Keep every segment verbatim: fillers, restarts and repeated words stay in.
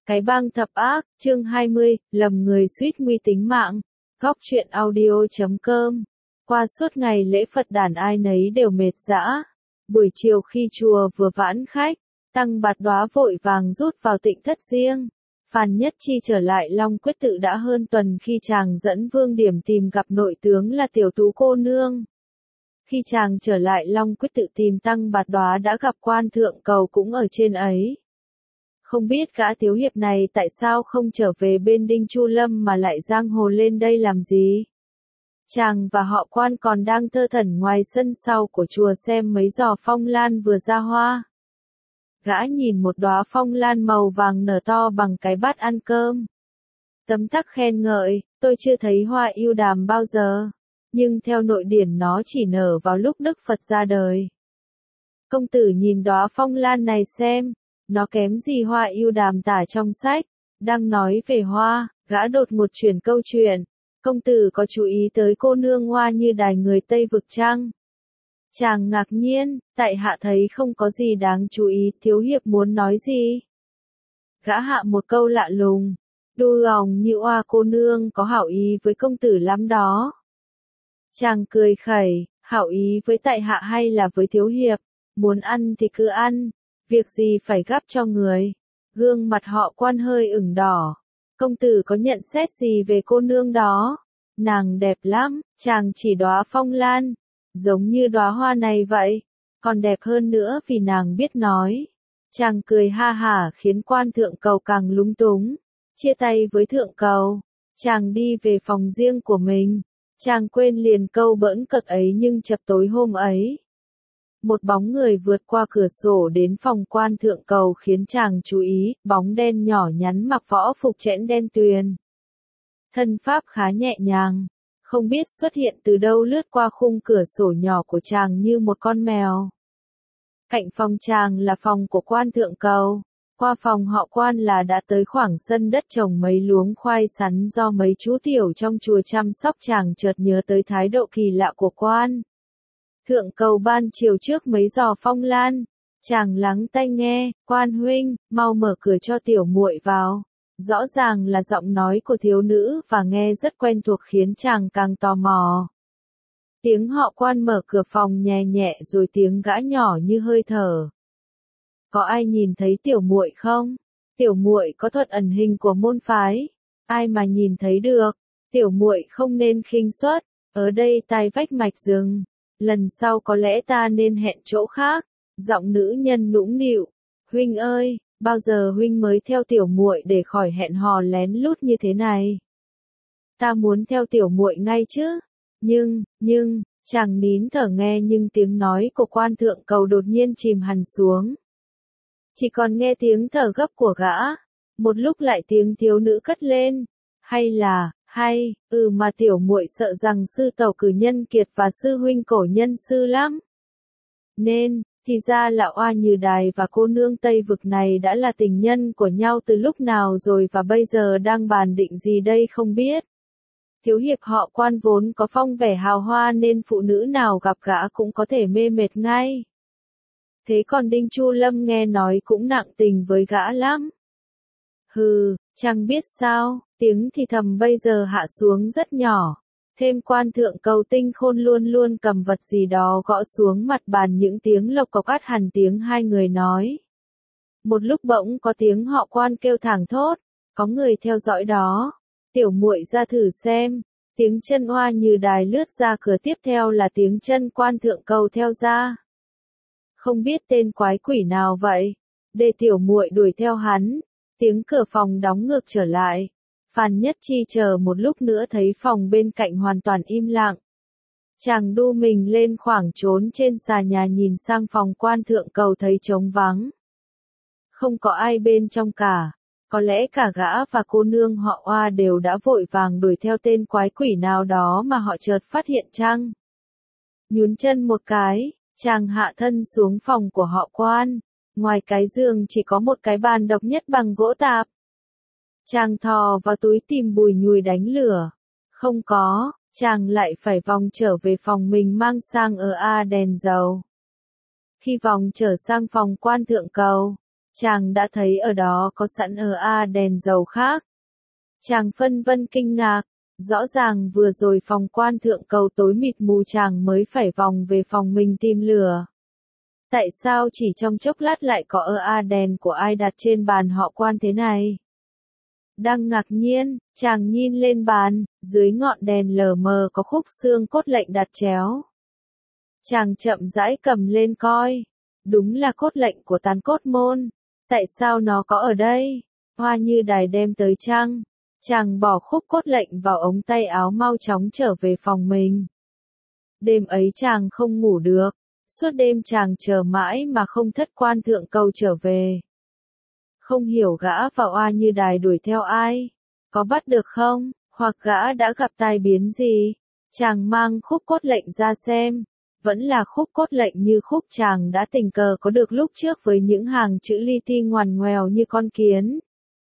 Cái bang thập ác, chương hai mươi, lầm người suýt nguy tính mạng. Góc truyện audio chấm com. Qua suốt ngày lễ Phật đản ai nấy đều mệt dã. Buổi chiều khi chùa vừa vãn khách, Tăng Bạt Đóa vội vàng rút vào tịnh thất riêng. Phan Nhất Chi trở lại Long Quyết Tự đã hơn tuần khi chàng dẫn Vương Điểm tìm gặp nội tướng là Tiểu Tú cô nương. Khi chàng trở lại Long Quyết Tự tìm Tăng Bạt Đóa đã gặp Quan Thượng Cầu cũng ở trên ấy. Không biết gã thiếu hiệp này tại sao không trở về bên Đinh Chu Lâm mà lại giang hồ lên đây làm gì? Chàng và họ Quan còn đang thơ thẩn ngoài sân sau của chùa xem mấy giò phong lan vừa ra hoa. Gã nhìn một đóa phong lan màu vàng nở to bằng cái bát ăn cơm. Tấm tắc khen ngợi, tôi chưa thấy hoa yêu đàm bao giờ, nhưng theo nội điển nó chỉ nở vào lúc Đức Phật ra đời. Công tử nhìn đóa phong lan này xem, nó kém gì hoa yêu đàm tả trong sách. Đang nói về hoa, gã đột ngột chuyển câu chuyện. Công tử có chú ý tới cô nương hoa như đài người Tây Vực chăng? Chàng ngạc nhiên, tại hạ thấy không có gì đáng chú ý, thiếu hiệp muốn nói gì? Gã hạ một câu lạ lùng, đu lòng như hoa cô nương có hảo ý với công tử lắm đó. Chàng cười khẩy, hảo ý với tại hạ hay là với thiếu hiệp? Muốn ăn thì cứ ăn, việc gì phải gắp cho người. Gương mặt họ Quan hơi ửng đỏ. Công tử có nhận xét gì về cô nương đó? Nàng đẹp lắm, chàng chỉ đóa phong lan, giống như đóa hoa này vậy, còn đẹp hơn nữa vì nàng biết nói. Chàng cười ha hả khiến Quan Thượng Cầu càng lúng túng. Chia tay với Thượng Cầu, chàng đi về phòng riêng của mình. Chàng quên liền câu bỡn cợt ấy nhưng chập tối hôm ấy, một bóng người vượt qua cửa sổ đến phòng Quan Thượng Cầu khiến chàng chú ý, bóng đen nhỏ nhắn mặc võ phục chẽn đen tuyền. Thân pháp khá nhẹ nhàng, không biết xuất hiện từ đâu lướt qua khung cửa sổ nhỏ của chàng như một con mèo. Cạnh phòng chàng là phòng của Quan Thượng Cầu, qua phòng họ Quan là đã tới khoảng sân đất trồng mấy luống khoai sắn do mấy chú tiểu trong chùa chăm sóc. Chàng chợt nhớ tới thái độ kỳ lạ của Quan Thượng Cầu ban chiều trước mấy giò phong lan. Chàng lắng tai nghe, Quan huynh, mau mở cửa cho tiểu muội vào. Rõ ràng là giọng nói của thiếu nữ và nghe rất quen thuộc khiến chàng càng tò mò. Tiếng họ Quan mở cửa phòng nhẹ nhẹ rồi tiếng gã nhỏ như hơi thở. Có ai nhìn thấy tiểu muội không? Tiểu muội có thuật ẩn hình của môn phái. Ai mà nhìn thấy được? Tiểu muội không nên khinh suất, ở đây tai vách mạch rừng. Lần sau có lẽ ta nên hẹn chỗ khác. Giọng nữ nhân nũng nịu. Huynh ơi, bao giờ huynh mới theo tiểu muội để khỏi hẹn hò lén lút như thế này? Ta muốn theo tiểu muội ngay chứ. Nhưng, nhưng, chàng nín thở nghe nhưng tiếng nói của Quan Thượng Cầu đột nhiên chìm hẳn xuống. Chỉ còn nghe tiếng thở gấp của gã. Một lúc lại tiếng thiếu nữ cất lên. Hay là, hay, ừ mà tiểu muội sợ rằng sư tẩu Cử Nhân Kiệt và sư huynh Cổ Nhân Sư lắm. Nên, thì ra là Oa Như Đài và cô nương Tây Vực này đã là tình nhân của nhau từ lúc nào rồi và bây giờ đang bàn định gì đây không biết. Thiếu hiệp họ Quan vốn có phong vẻ hào hoa nên phụ nữ nào gặp gã cũng có thể mê mệt ngay. Thế còn Đinh Chu Lâm nghe nói cũng nặng tình với gã lắm. Hừ, chẳng biết sao, tiếng thì thầm bây giờ hạ xuống rất nhỏ. Thêm Quan Thượng Cầu tinh khôn luôn luôn cầm vật gì đó gõ xuống mặt bàn, những tiếng lộc cộc át hẳn tiếng hai người nói. Một lúc bỗng có tiếng họ Quan kêu thảng thốt, có người theo dõi đó. Tiểu muội ra thử xem. Tiếng chân Oa Như Đài lướt ra cửa, tiếp theo là tiếng chân Quan Thượng Cầu theo ra. Không biết tên quái quỷ nào vậy, để tiểu muội đuổi theo hắn. Tiếng cửa phòng đóng ngược trở lại. Phan Nhất Chi chờ một lúc nữa thấy phòng bên cạnh hoàn toàn im lặng. Chàng đu mình lên khoảng trốn trên xà nhà nhìn sang phòng Quan Thượng Cầu thấy trống vắng. Không có ai bên trong cả. Có lẽ cả gã và cô nương họ Oa đều đã vội vàng đuổi theo tên quái quỷ nào đó mà họ chợt phát hiện chăng. Nhún chân một cái, chàng hạ thân xuống phòng của họ Quan. Ngoài cái giường chỉ có một cái bàn độc nhất bằng gỗ tạp. Chàng thò vào túi tìm bùi nhùi đánh lửa. Không có, chàng lại phải vòng trở về phòng mình mang sang ở A đèn dầu. Khi vòng trở sang phòng Quan Thượng Cầu, chàng đã thấy ở đó có sẵn ở A đèn dầu khác. Chàng phân vân kinh ngạc, rõ ràng vừa rồi phòng quan thượng cầu tối mịt mù chàng mới phải vòng về phòng mình tìm lửa. Tại sao chỉ trong chốc lát lại có ở A đèn của ai đặt trên bàn họ quan thế này? Đang ngạc nhiên, chàng nhìn lên bàn, dưới ngọn đèn lờ mờ có khúc xương cốt lệnh đặt chéo. Chàng chậm rãi cầm lên coi, đúng là cốt lệnh của Tán Cốt Môn. Tại sao nó có ở đây? Hoa Như Đài đem tới chăng? Chàng bỏ khúc cốt lệnh vào ống tay áo mau chóng trở về phòng mình. Đêm ấy chàng không ngủ được, suốt đêm chàng chờ mãi mà không thất quan thượng cầu trở về. Không hiểu gã và Hoa Như Đài đuổi theo ai, có bắt được không, hoặc gã đã gặp tai biến gì. Chàng mang khúc cốt lệnh ra xem, vẫn là khúc cốt lệnh như khúc chàng đã tình cờ có được lúc trước với những hàng chữ li ti ngoằn ngoèo như con kiến.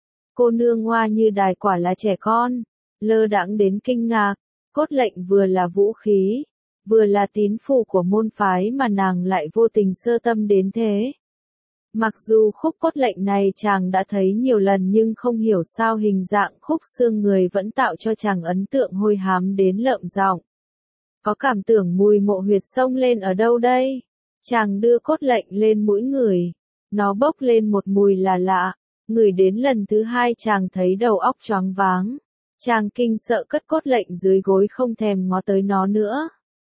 Cô nương Hoa Như Đài quả là trẻ con, lơ đãng đến kinh ngạc, cốt lệnh vừa là vũ khí, vừa là tín phù của môn phái mà nàng lại vô tình sơ tâm đến thế. Mặc dù khúc cốt lệnh này chàng đã thấy nhiều lần nhưng không hiểu sao hình dạng khúc xương người vẫn tạo cho chàng ấn tượng hôi hám đến lợm giọng. Có cảm tưởng mùi mộ huyệt xông lên ở đâu đây? Chàng đưa cốt lệnh lên mũi người, nó bốc lên một mùi là lạ, ngửi đến lần thứ hai chàng thấy đầu óc choáng váng. Chàng kinh sợ cất cốt lệnh dưới gối không thèm ngó tới nó nữa.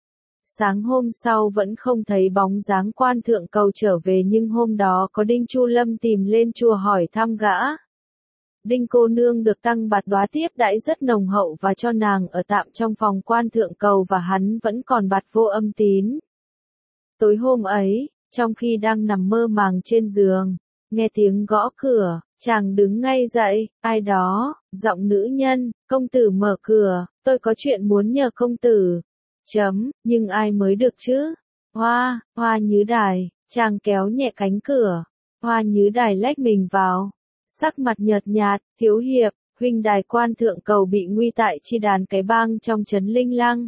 Sáng hôm sau vẫn không thấy bóng dáng quan thượng cầu trở về nhưng hôm đó có Đinh Chu Lâm tìm lên chùa hỏi thăm gã. Đinh cô nương được Tăng Bạt Đoá tiếp đãi rất nồng hậu và cho nàng ở tạm trong phòng quan thượng cầu và hắn vẫn còn bạt vô âm tín. Tối hôm ấy, trong khi đang nằm mơ màng trên giường, nghe tiếng gõ cửa, chàng đứng ngay dậy, ai đó, giọng nữ nhân, công tử mở cửa, tôi có chuyện muốn nhờ công tử. Chấm, nhưng ai mới được chứ? Hoa, Hoa Như Đài, chàng kéo nhẹ cánh cửa, Hoa Như Đài lách mình vào, sắc mặt nhợt nhạt, thiếu hiệp, huynh đài quan thượng cầu bị nguy tại chi đàn cái bang trong trấn Linh Lăng.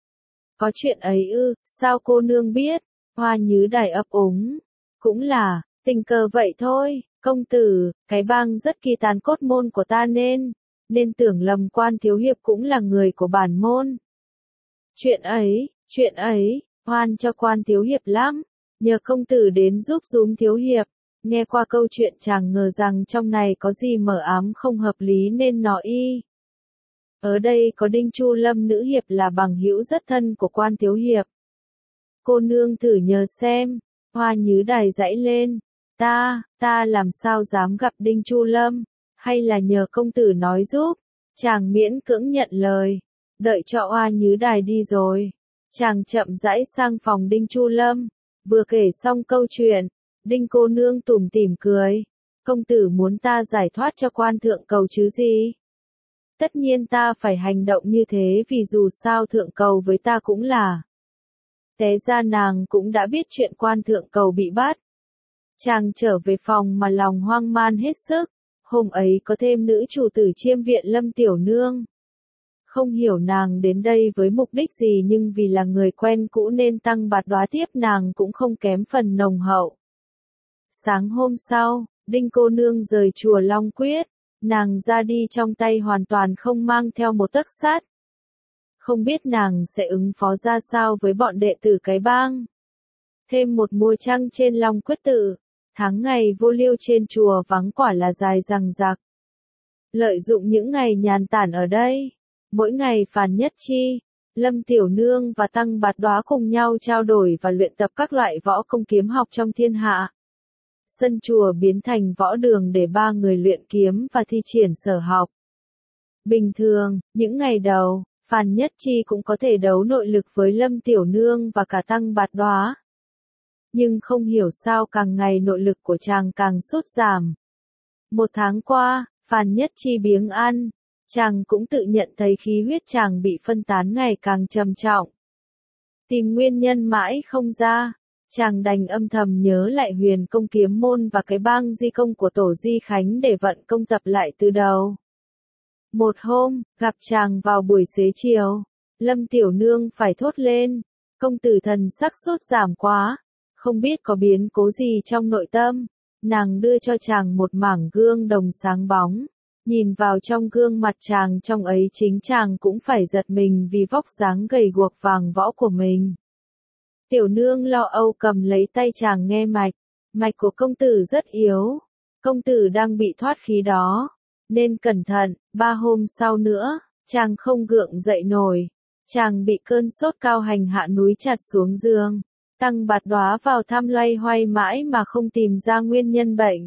Có chuyện ấy ư, sao cô nương biết? Hoa Như Đài ấp úng, cũng là, tình cờ vậy thôi, công tử, cái bang rất kỳ Tán Cốt Môn của ta nên, nên tưởng lầm quan thiếu hiệp cũng là người của bản môn. Chuyện ấy, chuyện ấy, hoan cho quan thiếu hiệp lắm, nhờ công tử đến giúp dúm thiếu hiệp. Nghe qua câu chuyện chàng ngờ rằng trong này có gì mờ ám không hợp lý nên nói y. Ở đây có Đinh Chu Lâm nữ hiệp là bằng hữu rất thân của quan thiếu hiệp. Cô nương thử nhờ xem, Hoa Như Đài dãy lên, ta, ta làm sao dám gặp Đinh Chu Lâm, hay là nhờ công tử nói giúp. Chàng miễn cưỡng nhận lời, đợi cho Hoa Như Đài đi rồi. Chàng chậm rãi sang phòng Đinh Chu Lâm, vừa kể xong câu chuyện. Đinh cô nương tủm tỉm cười, công tử muốn ta giải thoát cho quan thượng cầu chứ gì? Tất nhiên ta phải hành động như thế vì dù sao thượng cầu với ta cũng là. Té ra nàng cũng đã biết chuyện quan thượng cầu bị bắt. Chàng trở về phòng mà lòng hoang man hết sức, hôm ấy có thêm nữ chủ tử Chiêm viện Lâm Tiểu Nương. Không hiểu nàng đến đây với mục đích gì nhưng vì là người quen cũ nên Tăng Bạt Đoá tiếp nàng cũng không kém phần nồng hậu. Sáng hôm sau, Đinh cô nương rời chùa Long Quyết, nàng ra đi trong tay hoàn toàn không mang theo một tấc sắt. Không biết nàng sẽ ứng phó ra sao với bọn đệ tử cái bang. Thêm một mùa trăng trên Long Quyết tự, tháng ngày vô liêu trên chùa vắng quả là dài dằng dặc. Lợi dụng những ngày nhàn tản ở đây, mỗi ngày Phàn Nhất Chi, Lâm Tiểu Nương và Tăng Bạt Đoá cùng nhau trao đổi và luyện tập các loại võ công kiếm học trong thiên hạ. Sân chùa biến thành võ đường để ba người luyện kiếm và thi triển sở học. Bình thường, những ngày đầu, Phàn Nhất Chi cũng có thể đấu nội lực với Lâm Tiểu Nương và cả Tăng Bạt Đoá. Nhưng không hiểu sao càng ngày nội lực của chàng càng sút giảm. Một tháng qua, Phàn Nhất Chi biếng ăn, chàng cũng tự nhận thấy khí huyết chàng bị phân tán ngày càng trầm trọng. Tìm nguyên nhân mãi không ra. Chàng đành âm thầm nhớ lại huyền công kiếm môn và cái bang di công của tổ Di Khánh để vận công tập lại từ đầu. Một hôm, gặp chàng vào buổi xế chiều, Lâm Tiểu Nương phải thốt lên, công tử thần sắc sốt giảm quá, không biết có biến cố gì trong nội tâm, Nàng đưa cho chàng một mảng gương đồng sáng bóng. Nhìn vào trong gương mặt chàng trong ấy chính chàng cũng phải giật mình vì vóc dáng gầy guộc vàng võ của mình. Tiểu nương lo âu cầm lấy tay chàng nghe mạch. Mạch của công tử rất yếu. Công tử đang bị thoát khí đó. Nên cẩn thận, ba hôm sau nữa, chàng không gượng dậy nổi. Chàng bị cơn sốt cao hành hạ núi chặt xuống giường. Tăng Bạt Đóa vào thăm loay hoay mãi mà không tìm ra nguyên nhân bệnh.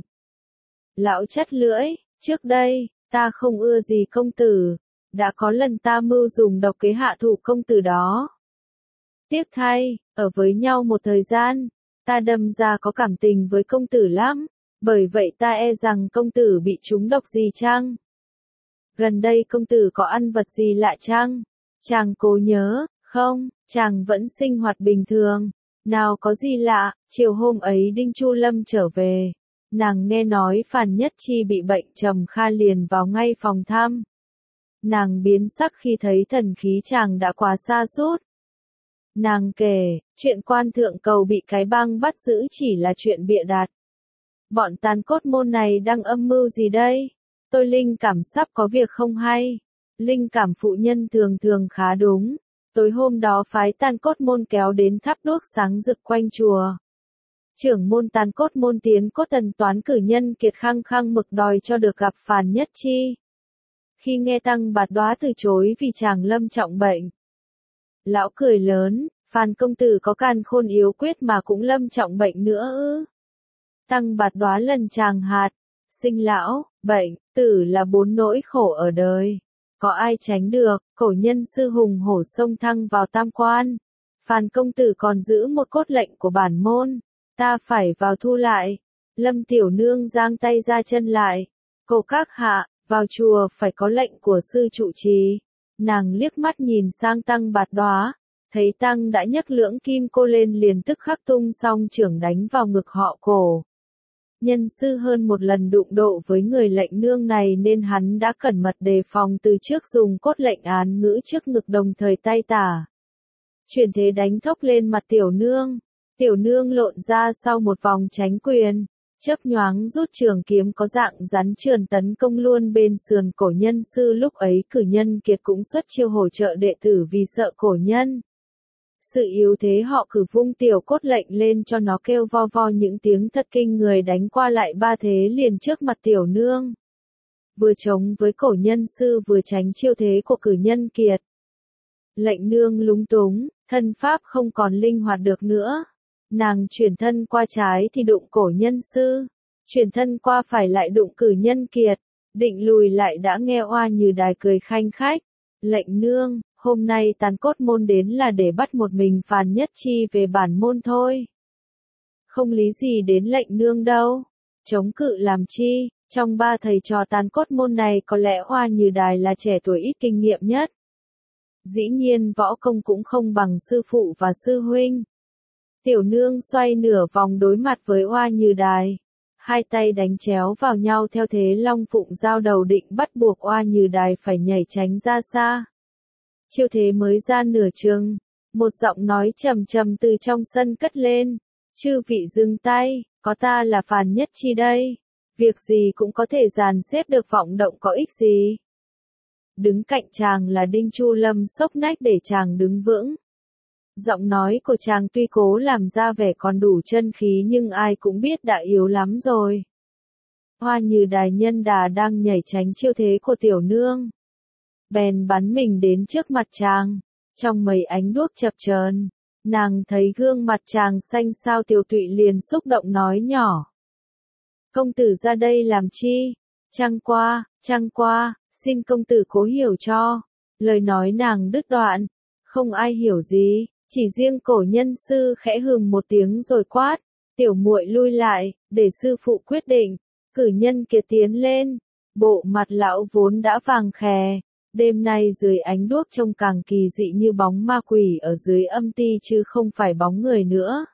Lão chắt lưỡi, trước đây, ta không ưa gì công tử. Đã có lần ta mưu dùng độc kế hạ thủ công tử đó. Tiếc thay, ở với nhau một thời gian, ta đâm ra có cảm tình với công tử lắm. Bởi vậy ta e rằng công tử bị trúng độc gì chăng? Gần đây công tử có ăn vật gì lạ chăng? Chàng cố nhớ, không, chàng vẫn sinh hoạt bình thường. Nào có gì lạ, chiều hôm ấy Đinh Chu Lâm trở về. Nàng nghe nói Phàn Nhất Chi bị bệnh trầm kha liền vào ngay phòng thăm. Nàng biến sắc khi thấy thần khí chàng đã quá sa sút. Nàng kể, chuyện quan thượng cầu bị cái bang bắt giữ chỉ là chuyện bịa đặt. Bọn tàn cốt môn này đang âm mưu gì đây? Tôi linh cảm sắp có việc không hay. Linh cảm phụ nhân thường thường khá đúng. Tối hôm đó phái tàn cốt môn kéo đến thắp đuốc sáng rực quanh chùa. Trưởng môn tàn cốt môn tiến cốt tần toán cử nhân kiệt khăng khăng mực đòi cho được gặp Phàn Nhất Chi. Khi nghe Tăng Bạt Đóa từ chối vì chàng lâm trọng bệnh. Lão cười lớn, Phàn công tử có càn khôn yếu quyết mà cũng lâm trọng bệnh nữa ư? Tăng Bạt Đóa lần chàng hạt, sinh lão, bệnh, tử là bốn nỗi khổ ở đời. Có ai tránh được, cổ nhân sư hùng hổ sông thăng vào tam quan. Phàn công tử còn giữ một cốt lệnh của bản môn, ta phải vào thu lại. Lâm tiểu nương giang tay ra chân lại. Cô các hạ, vào chùa phải có lệnh của sư trụ trì. Nàng liếc mắt nhìn sang Tăng Bạt Đóa, thấy Tăng đã nhấc lưỡng kim cô lên liền tức khắc tung song chưởng đánh vào ngực họ cổ. Nhân sư hơn một lần đụng độ với người lệnh nương này nên hắn đã cẩn mật đề phòng từ trước dùng cốt lệnh án ngữ trước ngực đồng thời tay tả. Chuyển thế đánh thốc lên mặt tiểu nương. Tiểu nương lộn ra sau một vòng tránh quyền. Chớp nhoáng rút trường kiếm có dạng rắn trườn tấn công luôn bên sườn cổ nhân sư. Lúc ấy cử nhân kiệt cũng xuất chiêu hỗ trợ đệ tử vì sợ cổ nhân. Sự yếu thế họ cử vung tiểu cốt lệnh lên cho nó kêu vo vo những tiếng thật kinh người đánh qua lại ba thế liền trước mặt tiểu nương. Vừa chống với cổ nhân sư vừa tránh chiêu thế của cử nhân kiệt. Lệnh nương lúng túng, thân pháp không còn linh hoạt được nữa. Nàng chuyển thân qua trái thì đụng cổ nhân sư. Chuyển thân qua phải lại đụng cử nhân kiệt. Định lùi lại đã nghe Oa Như Đài cười khanh khách. Lệnh nương, hôm nay tàn cốt môn đến là để bắt một mình Phàn Nhất Chi về bản môn thôi. Không lý gì đến lệnh nương đâu. Chống cự làm chi, trong ba thầy trò tàn cốt môn này có lẽ Oa Như Đài là trẻ tuổi ít kinh nghiệm nhất. Dĩ nhiên võ công cũng không bằng sư phụ và sư huynh. Tiểu nương xoay nửa vòng đối mặt với Oa Như Đài. Hai tay đánh chéo vào nhau theo thế long phụng giao đầu định bắt buộc Oa Như Đài phải nhảy tránh ra xa. Chiêu thế mới ra nửa chừng, một giọng nói trầm trầm từ trong sân cất lên. Chư vị dừng tay, có ta là Phàn Nhất Chi đây. Việc gì cũng có thể dàn xếp được vọng động có ích gì. Đứng cạnh chàng là Đinh Chu Lâm xốc nách để chàng đứng vững. Giọng nói của chàng tuy cố làm ra vẻ còn đủ chân khí nhưng ai cũng biết đã yếu lắm rồi. Oa Như Đài nhân đà đang nhảy tránh chiêu thế của tiểu nương. Bèn bắn mình đến trước mặt chàng. Trong mấy ánh đuốc chập chờn, nàng thấy gương mặt chàng xanh xao tiều tụy liền xúc động nói nhỏ. Công tử ra đây làm chi? Trăng qua, trăng qua, xin công tử cố hiểu cho. Lời nói nàng đứt đoạn, không ai hiểu gì, chỉ riêng cổ nhân sư khẽ hừm một tiếng rồi quát. Tiểu muội lui lại, để sư phụ quyết định. Cử nhân kiệt tiến lên, bộ mặt lão vốn đã vàng khè. Đêm nay dưới ánh đuốc trông càng kỳ dị như bóng ma quỷ ở dưới âm ti chứ không phải bóng người nữa.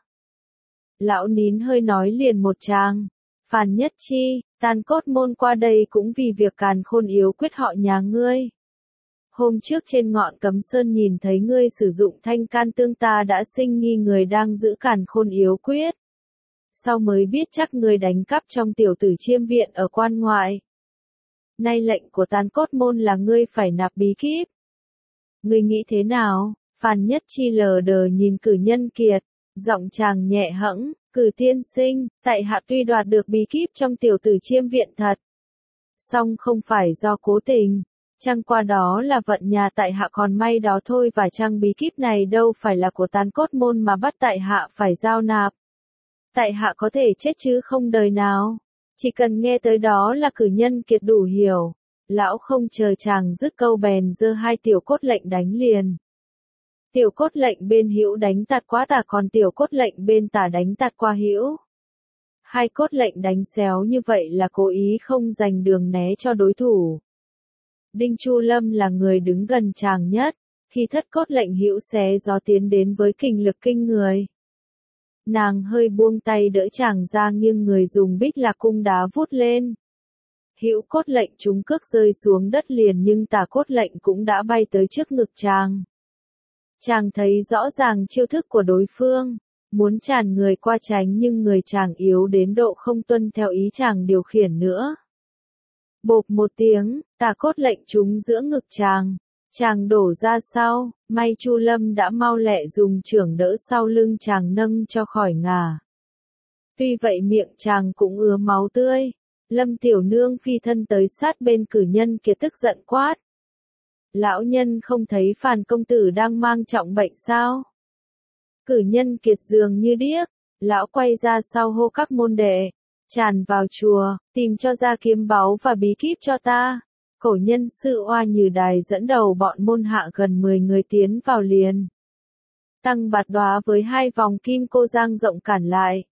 Lão nín hơi nói liền một tràng. Phàn Nhất Chi, tàn cốt môn qua đây cũng vì việc càn khôn yếu quyết họ nhà ngươi. Hôm trước trên ngọn Cấm Sơn nhìn thấy ngươi sử dụng thanh can tương ta đã sinh nghi người đang giữ càn khôn yếu quyết. sau mới biết chắc người đánh cắp trong tiểu tử chiêm viện ở quan ngoại. Nay lệnh của tàn cốt môn là ngươi phải nạp bí kíp. Ngươi nghĩ thế nào? Phan Nhất Chi lờ đờ nhìn Cử Nhân Kiệt, giọng chàng nhẹ hẫng, Cử tiên sinh, tại hạ tuy đoạt được bí kíp trong tiểu tử chiêm viện thật. Song không phải do cố tình, chăng qua đó là vận nhà tại hạ còn may đó thôi, và chăng bí kíp này đâu phải là của tàn cốt môn mà bắt tại hạ phải giao nạp. Tại hạ có thể chết chứ không đời nào. Chỉ cần nghe tới đó là Cử Nhân Kiệt đủ hiểu. Lão không chờ chàng dứt câu bèn giơ hai tiểu cốt lệnh đánh liền. Tiểu cốt lệnh bên hữu đánh tạt quá tả, còn tiểu cốt lệnh bên tả đánh tạt qua hữu. Hai cốt lệnh đánh xéo như vậy là cố ý không dành đường né cho đối thủ. Đinh Chu Lâm là người đứng gần chàng nhất, khi thất cốt lệnh hữu xé gió tiến đến với kình lực kinh người. Nàng hơi buông tay đỡ chàng ra, nghiêng người dùng bích lạc cung đá vút lên. Hữu cốt lệnh trúng cước rơi xuống đất liền, nhưng tả cốt lệnh cũng đã bay tới trước ngực chàng. Chàng thấy rõ ràng chiêu thức của đối phương, muốn tràn người qua tránh nhưng người chàng yếu đến độ không tuân theo ý chàng điều khiển nữa. Bộp một tiếng, tả cốt lệnh trúng giữa ngực chàng, chàng đổ ra sau, may Chu Lâm đã mau lẹ dùng chưởng đỡ sau lưng chàng nâng cho khỏi ngả. Tuy vậy miệng chàng cũng ứa máu tươi. Lâm tiểu nương phi thân tới sát bên Cử Nhân Kiệt tức giận quát. Lão nhân không thấy Phàn công tử đang mang trọng bệnh sao? Cử Nhân Kiệt dường như điếc, lão quay ra sau hô các môn đệ, tràn vào chùa, tìm cho ra kiếm báu và bí kíp cho ta. Cổ nhân sư Oa Nhừ Đài dẫn đầu bọn môn hạ gần mười người tiến vào liền. Tăng Bạt Đóa với hai vòng kim cô dang rộng cản lại.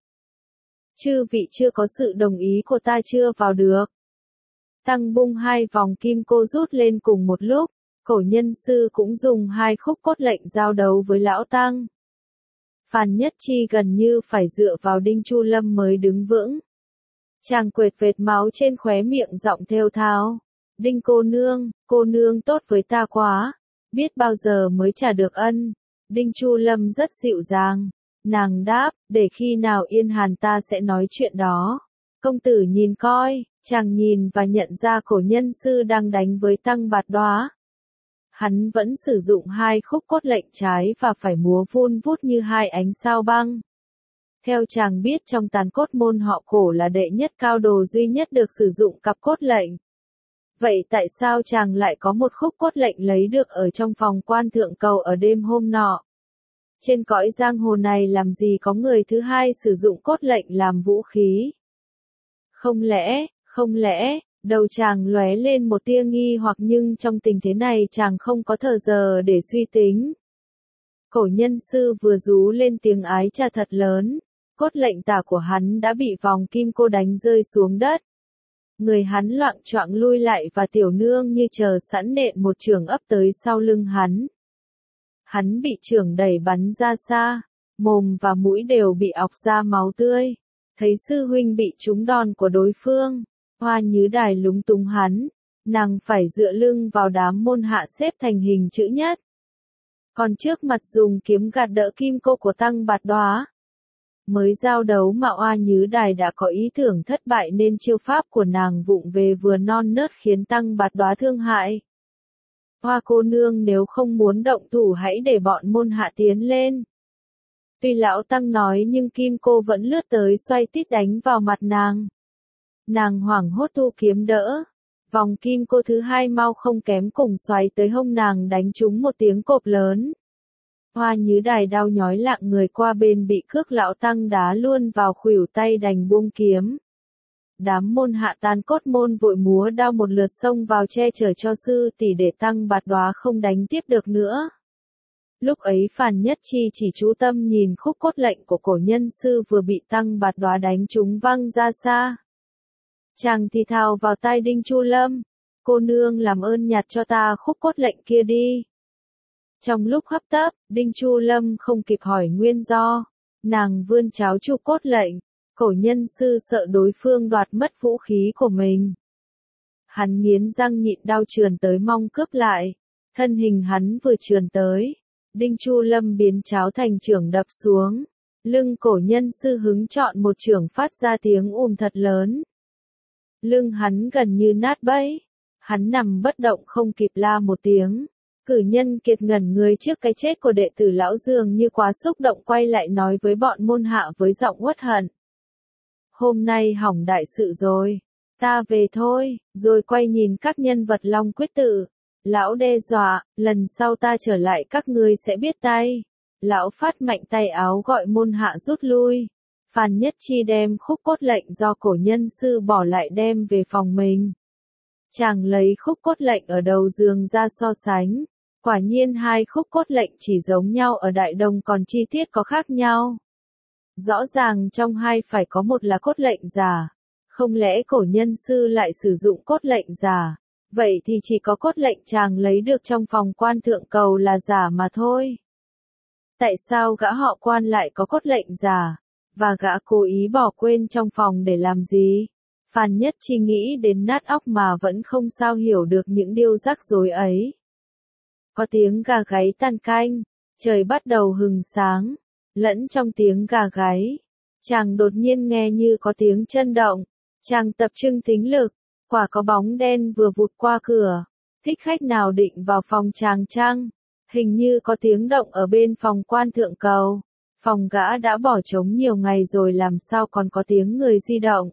Chư vị chưa có sự đồng ý của ta chưa vào được. Tăng bung hai vòng kim cô rút lên cùng một lúc, cổ nhân sư cũng dùng hai khúc cốt lệnh giao đấu với lão Tăng. Phan Nhất Chi gần như phải dựa vào Đinh Chu Lâm mới đứng vững. Chàng quệt vệt máu trên khóe miệng, giọng thều thào. Đinh cô nương, cô nương tốt với ta quá, biết bao giờ mới trả được ân. Đinh Chu Lâm rất dịu dàng. Nàng đáp, để khi nào yên hàn ta sẽ nói chuyện đó. Công tử nhìn coi, chàng nhìn và nhận ra cổ nhân sư đang đánh với Tăng Bạt Đóa. Hắn vẫn sử dụng hai khúc cốt lệnh trái và phải múa vun vút như hai ánh sao băng. Theo chàng biết trong tàn cốt môn họ Cổ là đệ nhất cao đồ duy nhất được sử dụng cặp cốt lệnh. Vậy tại sao chàng lại có một khúc cốt lệnh lấy được ở trong phòng quan thượng cầu ở đêm hôm nọ? Trên cõi giang hồ này làm gì có người thứ hai sử dụng cốt lệnh làm vũ khí? Không lẽ, không lẽ, đầu chàng lóe lên một tia nghi hoặc, nhưng trong tình thế này chàng không có thời giờ để suy tính. Cổ nhân sư vừa rú lên tiếng ái cha thật lớn, cốt lệnh tả của hắn đã bị vòng kim cô đánh rơi xuống đất. Người hắn loạng choạng lui lại và tiểu nương như chờ sẵn nện một chưởng ấp tới sau lưng hắn. Hắn bị chưởng đẩy bắn ra xa, mồm và mũi đều bị ọc ra máu tươi. Thấy sư huynh bị trúng đòn của đối phương, Hoa Nhứ Đài lúng túng hắn, nàng phải dựa lưng vào đám môn hạ xếp thành hình chữ nhất. Còn trước mặt dùng kiếm gạt đỡ kim cô của Tăng Bạt Đóa. Mới giao đấu mà Hoa Nhứ Đài đã có ý tưởng thất bại nên chiêu pháp của nàng vụng về vừa non nớt khiến Tăng Bạt Đóa thương hại. Hoa cô nương nếu không muốn động thủ hãy để bọn môn hạ tiến lên. Tuy lão Tăng nói nhưng kim cô vẫn lướt tới xoay tít đánh vào mặt nàng. Nàng hoảng hốt thu kiếm đỡ. Vòng kim cô thứ hai mau không kém cùng xoáy tới hông nàng đánh trúng một tiếng cộp lớn. Hoa Nhứ Đài đau nhói lạng người qua bên bị cước lão Tăng đá luôn vào khuỷu tay đành buông kiếm. Đám môn hạ tàn cốt môn vội múa đao một lượt xông vào che chở cho sư tỷ để Tăng Bạt Đóa không đánh tiếp được nữa. Lúc ấy Phan Nhất Chi chỉ chú tâm nhìn khúc cốt lệnh của cổ nhân sư vừa bị Tăng Bạt Đóa đánh trúng văng ra xa. Chàng thì thào vào tai Đinh Chu Lâm, cô nương làm ơn nhặt cho ta khúc cốt lệnh kia đi. Trong lúc hấp tấp, Đinh Chu Lâm không kịp hỏi nguyên do, nàng vươn cháo chu cốt lệnh, cổ nhân sư sợ đối phương đoạt mất vũ khí của mình. Hắn nghiến răng nhịn đau trườn tới mong cướp lại, thân hình hắn vừa trườn tới, Đinh Chu Lâm biến cháo thành chưởng đập xuống, Lưng cổ nhân sư hứng chọn một chưởng phát ra tiếng ùm thật lớn. Lưng hắn gần như nát bấy. Hắn nằm bất động không kịp la một tiếng. Cử nhân kiệt ngẩn người trước cái chết của đệ tử lão dường như quá xúc động quay lại nói với bọn môn hạ với giọng uất hận. Hôm nay hỏng đại sự rồi. Ta về thôi, rồi quay nhìn các nhân vật Long Quyết Tự. Lão đe dọa, lần sau ta trở lại các ngươi sẽ biết tay. Lão phát mạnh tay áo gọi môn hạ rút lui. Phan Nhất Chi đem khúc cốt lệnh do cổ nhân sư bỏ lại đem về phòng mình. Chàng lấy khúc cốt lệnh ở đầu giường ra so sánh. Quả nhiên hai khúc cốt lệnh chỉ giống nhau ở Đại Đồng còn chi tiết có khác nhau. Rõ ràng trong hai phải có một là cốt lệnh giả. Không lẽ cổ nhân sư lại sử dụng cốt lệnh giả? Vậy thì chỉ có cốt lệnh chàng lấy được trong phòng quan thượng cầu là giả mà thôi. Tại sao gã họ Quan lại có cốt lệnh giả? Và gã cố ý bỏ quên trong phòng để làm gì? Phan Nhất Chi nghĩ đến nát óc mà vẫn không sao hiểu được những điều rắc rối ấy. Có tiếng gà gáy tan canh, trời bắt đầu hừng sáng, lẫn trong tiếng gà gáy. Chàng đột nhiên nghe như có tiếng chân động, chàng tập trung thính lực, quả có bóng đen vừa vụt qua cửa. Thích khách nào định vào phòng chàng chăng? Hình như có tiếng động ở bên phòng quan thượng cầu. Phòng gã đã bỏ trống nhiều ngày rồi làm sao còn có tiếng người di động.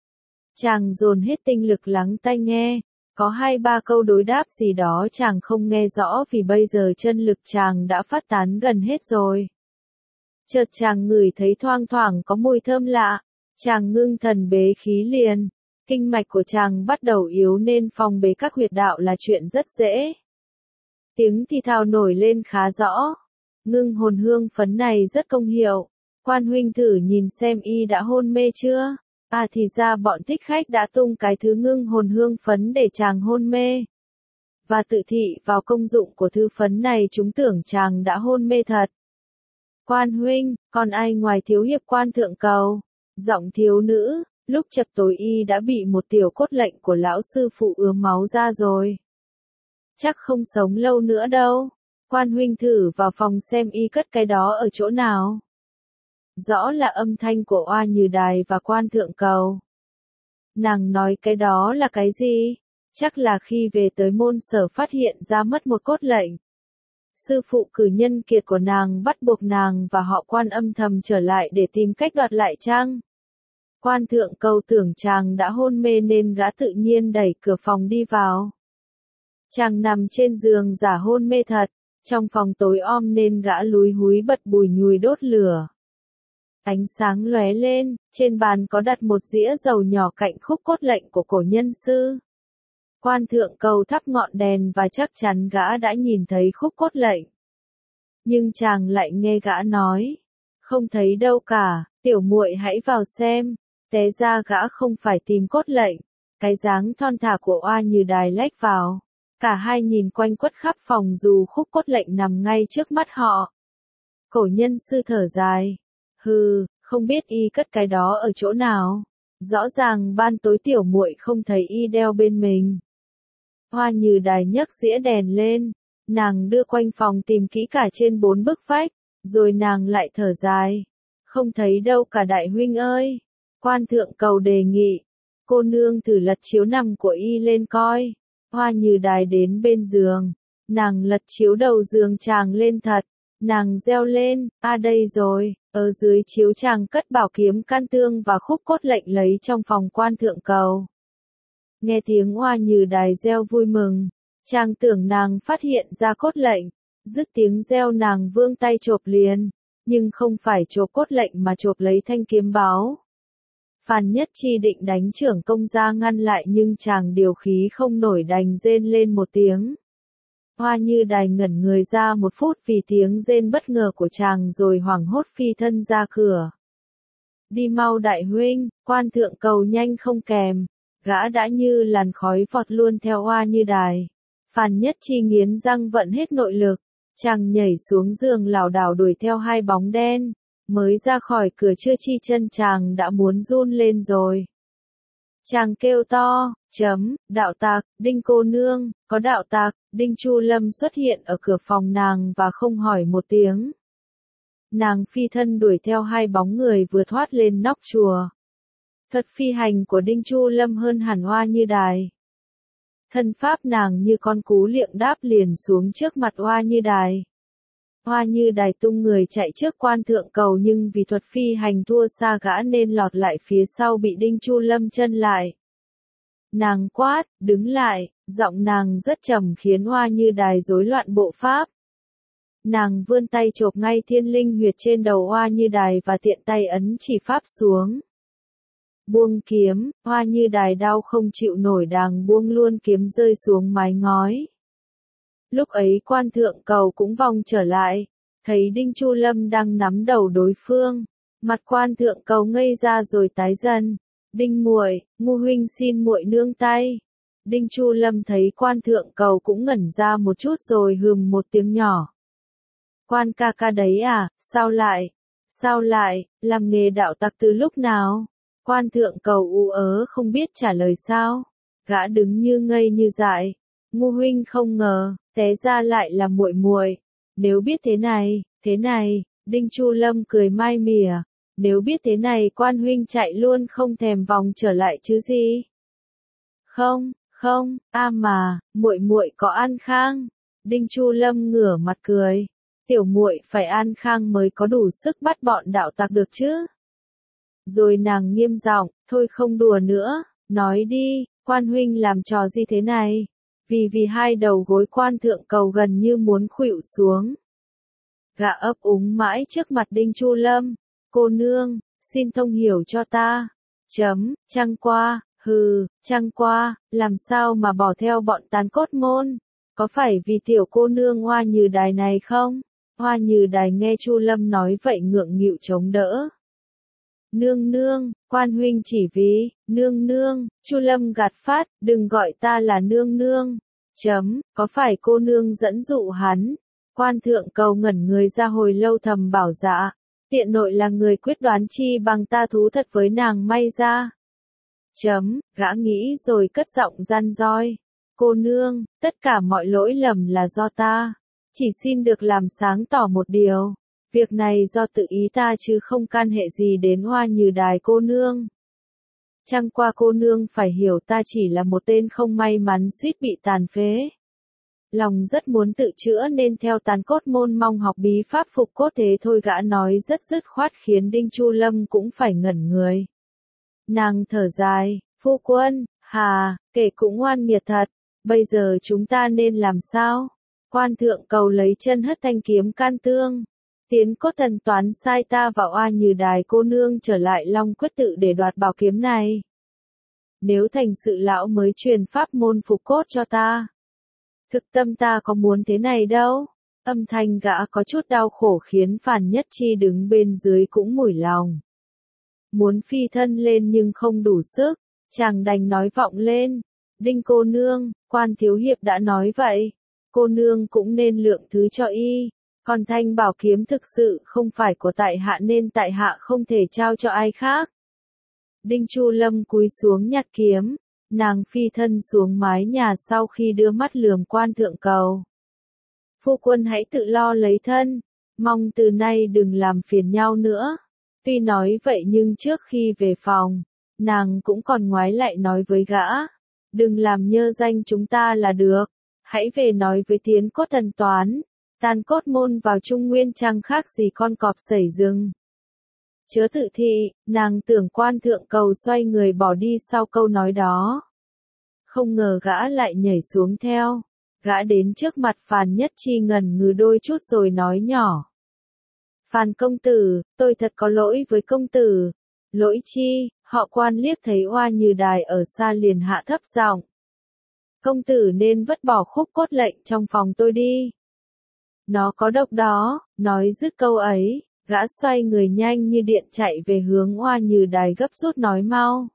Chàng dồn hết tinh lực lắng tai nghe, có hai ba câu đối đáp gì đó chàng không nghe rõ vì bây giờ chân lực chàng đã phát tán gần hết rồi. Chợt chàng ngửi thấy thoang thoảng có mùi thơm lạ, chàng ngưng thần bế khí liền, kinh mạch của chàng bắt đầu yếu nên phòng bế các huyệt đạo là chuyện rất dễ. Tiếng thì thào nổi lên khá rõ, ngưng hồn hương phấn này rất công hiệu, Quan huynh thử nhìn xem y đã hôn mê chưa? À thì ra bọn thích khách đã tung cái thứ ngưng hồn hương phấn để chàng hôn mê. Và tự thị vào công dụng của thứ phấn này chúng tưởng chàng đã hôn mê thật. Quan huynh, còn ai ngoài thiếu hiệp Quan thượng cầu? Giọng thiếu nữ, lúc chập tối y đã bị một tiểu cốt lệnh của lão sư phụ ứa máu ra rồi. Chắc không sống lâu nữa đâu. Quan huynh thử vào phòng xem y cất cái đó ở chỗ nào. Rõ là âm thanh của Oa Như Đài và Quan thượng cầu. Nàng nói cái đó là cái gì? Chắc là khi về tới môn sở phát hiện ra mất một cốt lệnh. Sư phụ cử nhân kiệt của nàng bắt buộc nàng và họ Quan âm thầm trở lại để tìm cách đoạt lại chăng? Quan thượng cầu tưởng chàng đã hôn mê nên gã tự nhiên đẩy cửa phòng đi vào. Chàng nằm trên giường giả hôn mê thật, trong phòng tối om nên gã lúi húi bật bùi nhùi đốt lửa. Ánh sáng lóe lên, trên bàn có đặt một dĩa dầu nhỏ cạnh khúc cốt lệnh của cổ nhân sư. Quan thượng cầu thắp ngọn đèn và chắc chắn gã đã nhìn thấy khúc cốt lệnh. Nhưng chàng lại nghe gã nói, không thấy đâu cả, tiểu muội hãy vào xem. Té ra gã không phải tìm cốt lệnh, cái dáng thon thả của Oa Như Đài lách vào. Cả hai nhìn quanh quất khắp phòng dù khúc cốt lệnh nằm ngay trước mắt họ. Cổ nhân sư thở dài. Hừ, không biết y cất cái đó ở chỗ nào. Rõ ràng ban tối tiểu muội không thấy y đeo bên mình. Oa Như Đài nhấc dĩa đèn lên. Nàng đưa quanh phòng tìm kỹ cả trên bốn bức vách. Rồi nàng lại thở dài. Không thấy đâu cả đại huynh ơi. Quan thượng cầu đề nghị. Cô nương thử lật chiếu nằm của y lên coi. Oa Như Đài đến bên giường. Nàng lật chiếu đầu giường chàng lên thật. Nàng reo lên, a đây rồi, ở dưới chiếu chàng cất bảo kiếm can tương và khúc cốt lệnh lấy trong phòng quan thượng cầu. Nghe tiếng Oa Như Đài reo vui mừng, chàng tưởng nàng phát hiện ra cốt lệnh, dứt tiếng reo nàng vươn tay chộp liền, nhưng không phải chộp cốt lệnh mà chộp lấy thanh kiếm báo. Phan Nhất Chi định đánh trưởng công ra ngăn lại nhưng chàng điều khí không nổi đành rên lên một tiếng. Oa Như Đài ngẩn người ra một phút vì tiếng rên bất ngờ của chàng rồi hoảng hốt phi thân ra cửa. Đi mau đại huynh, quan thượng cầu nhanh không kèm, gã đã như làn khói vọt luôn theo Oa Như Đài. Phan Nhất Chi nghiến răng vận hết nội lực, chàng nhảy xuống giường lảo đảo đuổi theo hai bóng đen, mới ra khỏi cửa chưa chi chân chàng đã muốn run lên rồi. Chàng kêu to, chấm, đạo tặc, Đinh cô nương, có đạo tặc. Đinh Chu Lâm xuất hiện ở cửa phòng nàng và không hỏi một tiếng. nàng phi thân đuổi theo hai bóng người vừa thoát lên nóc chùa. Thuật phi hành của Đinh Chu Lâm hơn hẳn Hoa Như Đài. Thân pháp nàng như con cú liệng đáp liền xuống trước mặt Hoa Như Đài. Hoa Như Đài tung người chạy trước Quan Thượng Cầu nhưng vì thuật phi hành thua xa gã nên lọt lại phía sau bị Đinh Chu Lâm chân lại. Nàng quát, đứng lại, giọng nàng rất trầm khiến Hoa Như Đài rối loạn bộ pháp. Nàng vươn tay chộp ngay thiên linh huyệt trên đầu Hoa Như Đài và tiện tay ấn chỉ pháp xuống. Buông kiếm, Hoa Như Đài đau không chịu nổi đàng buông luôn kiếm rơi xuống mái ngói. Lúc ấy Quan Thượng Cầu cũng vòng trở lại, thấy Đinh Chu Lâm đang nắm đầu đối phương, mặt Quan Thượng Cầu ngây ra rồi tái dần. Đinh muội, Ngu huynh xin muội nương tay. Đinh Chu Lâm thấy Quan Thượng Cầu cũng ngẩn ra một chút rồi hừm một tiếng nhỏ. Quan ca ca đấy à, sao lại, sao lại, làm nghề đạo tặc từ lúc nào? Quan Thượng Cầu u ớ không biết trả lời sao. Gã đứng như ngây như dại. Ngu huynh không ngờ, té ra lại là muội muội. Nếu biết thế này, thế này, Đinh Chu Lâm cười mai mỉa. Nếu biết thế này Quan huynh chạy luôn không thèm vòng trở lại chứ gì? Không, không, a mà, muội muội có an khang. Đinh Chu Lâm ngửa mặt cười. Tiểu muội phải an khang mới có đủ sức bắt bọn đạo tặc được chứ. Rồi nàng nghiêm giọng, thôi không đùa nữa, nói đi, Quan huynh làm trò gì thế này? Vì vì hai đầu gối Quan Thượng Cầu gần như muốn khuỵu xuống. Gã ấp úng mãi trước mặt Đinh Chu Lâm. Cô nương, xin thông hiểu cho ta. Chấm, trăng qua, hừ, trăng qua, làm sao mà bỏ theo bọn tán cốt môn? Có phải vì tiểu cô nương Hoa Như Đài này không? Hoa Như Đài nghe Chu Lâm nói vậy ngượng nghịu chống đỡ. Nương nương, Quan huynh chỉ vì, nương nương, Chu Lâm gạt phát, đừng gọi ta là nương nương. Chấm, có phải cô nương dẫn dụ hắn? Quan Thượng Cầu ngẩn người ra hồi lâu thầm bảo dạ. Tiện nội là người quyết đoán chi bằng ta thú thật với nàng may ra. Chấm, gã nghĩ rồi cất giọng gian doi. Cô nương, tất cả mọi lỗi lầm là do ta. Chỉ xin được làm sáng tỏ một điều. Việc này do tự ý ta chứ không can hệ gì đến Hoa Như Đài cô nương. Chẳng qua cô nương phải hiểu ta chỉ là một tên không may mắn suýt bị tàn phế. Lòng rất muốn tự chữa nên theo tán cốt môn mong học bí pháp phục cốt thế thôi gã nói rất dứt khoát khiến Đinh Chu Lâm cũng phải ngẩn người. Nàng thở dài, phu quân, hà, kể cũng oan nghiệt thật, bây giờ chúng ta nên làm sao? Quan Thượng Cầu lấy chân hất thanh kiếm can tương. Tiến cốt thần toán sai ta vào Hoa Như Đài cô nương trở lại Long Quyết Tự để đoạt bảo kiếm này. Nếu thành sự lão mới truyền pháp môn phục cốt cho ta. Thực tâm ta có muốn thế này đâu. Âm thanh gã có chút đau khổ khiến Phàn Nhất Chi đứng bên dưới cũng mủi lòng. Muốn phi thân lên nhưng không đủ sức, chàng đành nói vọng lên. Đinh cô nương, Quan thiếu hiệp đã nói vậy. Cô nương cũng nên lượng thứ cho y. Còn thanh bảo kiếm thực sự không phải của tại hạ nên tại hạ không thể trao cho ai khác. Đinh Chu Lâm cúi xuống nhặt kiếm. Nàng phi thân xuống mái nhà sau khi đưa mắt lườm Quan Thượng Cầu. Phu quân hãy tự lo lấy thân, mong từ nay đừng làm phiền nhau nữa. Tuy nói vậy nhưng trước khi về phòng, nàng cũng còn ngoái lại nói với gã. Đừng làm nhơ danh chúng ta là được, hãy về nói với Tiến cốt thần toán. Tàn cốt môn vào Trung Nguyên chẳng khác gì con cọp sẩy rừng. Chớ tự thị, nàng tưởng Quan Thượng Cầu xoay người bỏ đi sau câu nói đó. Không ngờ gã lại nhảy xuống theo. Gã đến trước mặt Phàn Nhất Chi ngần ngừ đôi chút rồi nói nhỏ. Phàn công tử, tôi thật có lỗi với công tử. Lỗi chi? Họ Quan liếc thấy Hoa Như Đài ở xa liền hạ thấp giọng. Công tử nên vứt bỏ khúc cốt lệnh trong phòng tôi đi. Nó có độc đó. Nói dứt câu ấy, gã xoay người nhanh như điện chạy về hướng Hoa Như Đài gấp rút nói mau.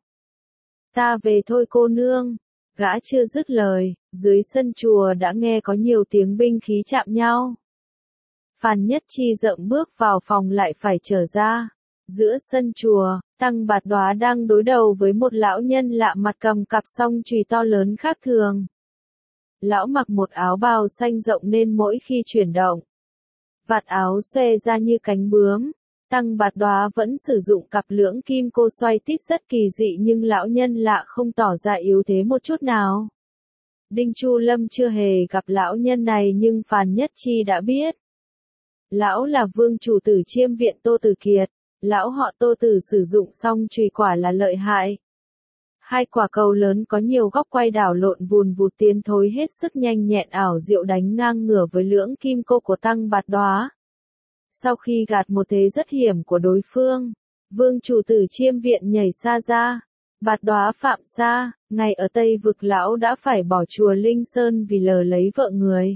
Ta về thôi cô nương. Gã chưa dứt lời, dưới sân chùa đã nghe có nhiều tiếng binh khí chạm nhau. Phàn Nhất Chi dậm bước vào phòng lại phải trở ra. Giữa sân chùa, Tăng Bạt Đóa đang đối đầu với một lão nhân lạ mặt cầm cặp song chùy to lớn khác thường. Lão mặc một áo bào xanh rộng nên mỗi khi chuyển động, vạt áo xòe ra như cánh bướm. Tăng Bạt Đóa vẫn sử dụng cặp lưỡng kim cô xoay tít rất kỳ dị nhưng lão nhân lạ không tỏ ra yếu thế một chút nào. Đinh Chu Lâm chưa hề gặp lão nhân này nhưng Phàn Nhất Chi đã biết. Lão là vương chủ tử Chiêm Viện Tô Tử Kiệt, lão họ Tô Tử sử dụng song chùy quả là lợi hại. Hai quả cầu lớn có nhiều góc quay đảo lộn vùn vụt tiến thối hết sức nhanh nhẹn ảo diệu đánh ngang ngửa với lưỡng kim cô của Tăng Bạt Đóa. Sau khi gạt một thế rất hiểm của đối phương, vương chủ tử Chiêm Viện nhảy xa ra. Bạt Đóa phạm sa, ngày ở Tây Vực lão đã phải bỏ chùa Linh Sơn vì lờ lấy vợ người.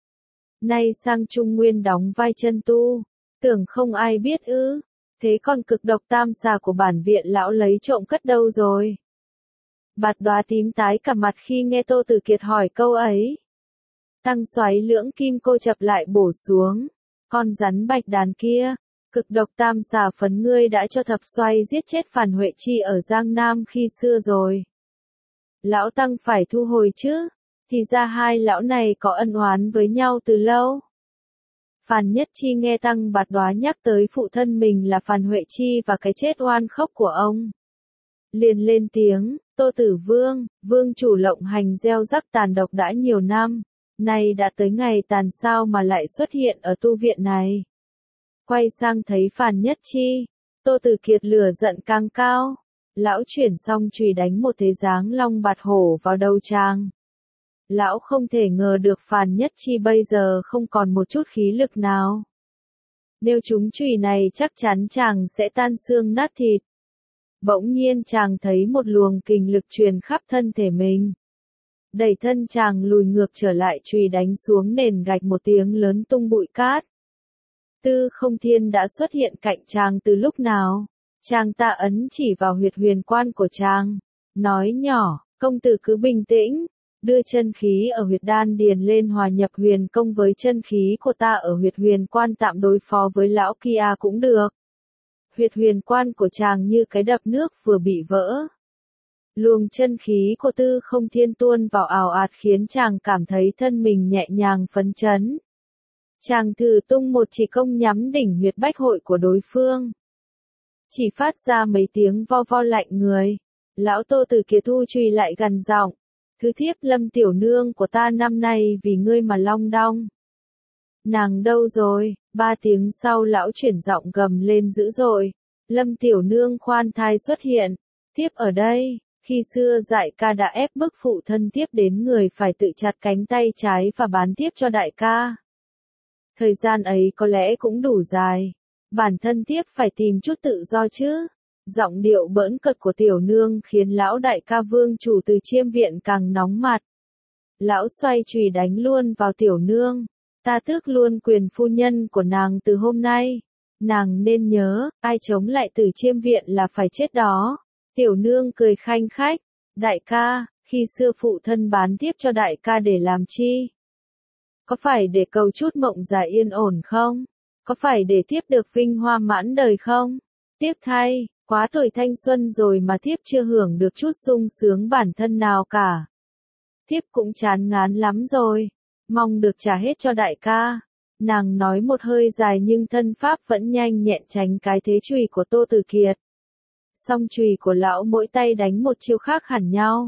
Nay sang Trung Nguyên đóng vai chân tu, tưởng không ai biết ư, thế còn cực độc tam xà của bản viện lão lấy trộm cất đâu rồi? Bạt Đóa tím tái cả mặt khi nghe Tô Tử Kiệt hỏi câu ấy. Tăng xoáy lưỡng kim cô chập lại bổ xuống, con rắn bạch đàn kia, cực độc tam xà phấn ngươi đã cho thập xoay giết chết Phàn Huệ Chi ở Giang Nam khi xưa rồi. Lão Tăng phải thu hồi chứ, thì ra hai lão này có ân oán với nhau từ lâu. Phàn Nhất Chi nghe Tăng Bạt Đóa nhắc tới phụ thân mình là Phàn Huệ Chi và cái chết oan khóc của ông. Liền lên tiếng, Tô Tử Vương, vương chủ lộng hành gieo rắc tàn độc đã nhiều năm, nay đã tới ngày tàn sao mà lại xuất hiện ở tu viện này. Quay sang thấy Phàn Nhất Chi, Tô Tử Kiệt lửa giận càng cao, lão chuyển xong chùy đánh một thế giáng long bạt hổ vào đầu chàng. Lão không thể ngờ được Phàn Nhất Chi bây giờ không còn một chút khí lực nào. Nếu trúng chùy này chắc chắn chàng sẽ tan xương nát thịt. Bỗng nhiên chàng thấy một luồng kình lực truyền khắp thân thể mình. Đẩy thân chàng lùi ngược trở lại chùy đánh xuống nền gạch một tiếng lớn tung bụi cát. Tư Không Thiên đã xuất hiện cạnh chàng từ lúc nào? Chàng ta ấn chỉ vào huyệt huyền quan của chàng, nói nhỏ, công tử cứ bình tĩnh, đưa chân khí ở huyệt đan điền lên hòa nhập huyền công với chân khí của ta ở huyệt huyền quan tạm đối phó với lão kia cũng được. Huyệt huyền quan của chàng như cái đập nước vừa bị vỡ. Luồng chân khí của Tư Không Thiên tuôn vào ào ạt khiến chàng cảm thấy thân mình nhẹ nhàng phấn chấn. Chàng thử tung một chỉ công nhắm đỉnh huyệt bách hội của đối phương. Chỉ phát ra mấy tiếng vo vo lạnh người. Lão Tô Tử Kiệt thu chùy lại gần giọng. Thứ thiếp Lâm tiểu nương của ta năm nay vì ngươi mà long đong. Nàng đâu rồi? Ba tiếng sau lão chuyển giọng gầm lên dữ dội. Lâm tiểu nương khoan thai xuất hiện. Thiếp ở đây. Khi xưa Dại ca đã ép bức phụ thân thiếp đến người phải tự chặt cánh tay trái và bán thiếp cho đại ca. Thời gian ấy có lẽ cũng đủ dài. Bản thân thiếp phải tìm chút tự do chứ. Giọng điệu bỡn cợt của tiểu nương khiến lão đại ca vương chủ từ Chiêm Viện càng nóng mặt. Lão xoay chùy đánh luôn vào tiểu nương. Ta tước luôn quyền phu nhân của nàng từ hôm nay. Nàng nên nhớ, ai chống lại từ Chiêm Viện là phải chết đó. Tiểu nương cười khanh khách. Đại ca, khi xưa phụ thân bán tiếp cho đại ca để làm chi? Có phải để cầu chút mộng dài yên ổn không? Có phải để thiếp được vinh hoa mãn đời không? Tiếc thay, quá tuổi thanh xuân rồi mà thiếp chưa hưởng được chút sung sướng bản thân nào cả. Thiếp cũng chán ngán lắm rồi, mong được trả hết cho đại ca. Nàng nói một hơi dài nhưng thân pháp vẫn nhanh nhẹn tránh cái thế chùy của Tô Tử Kiệt. Song chùy của lão mỗi tay đánh một chiêu khác hẳn nhau.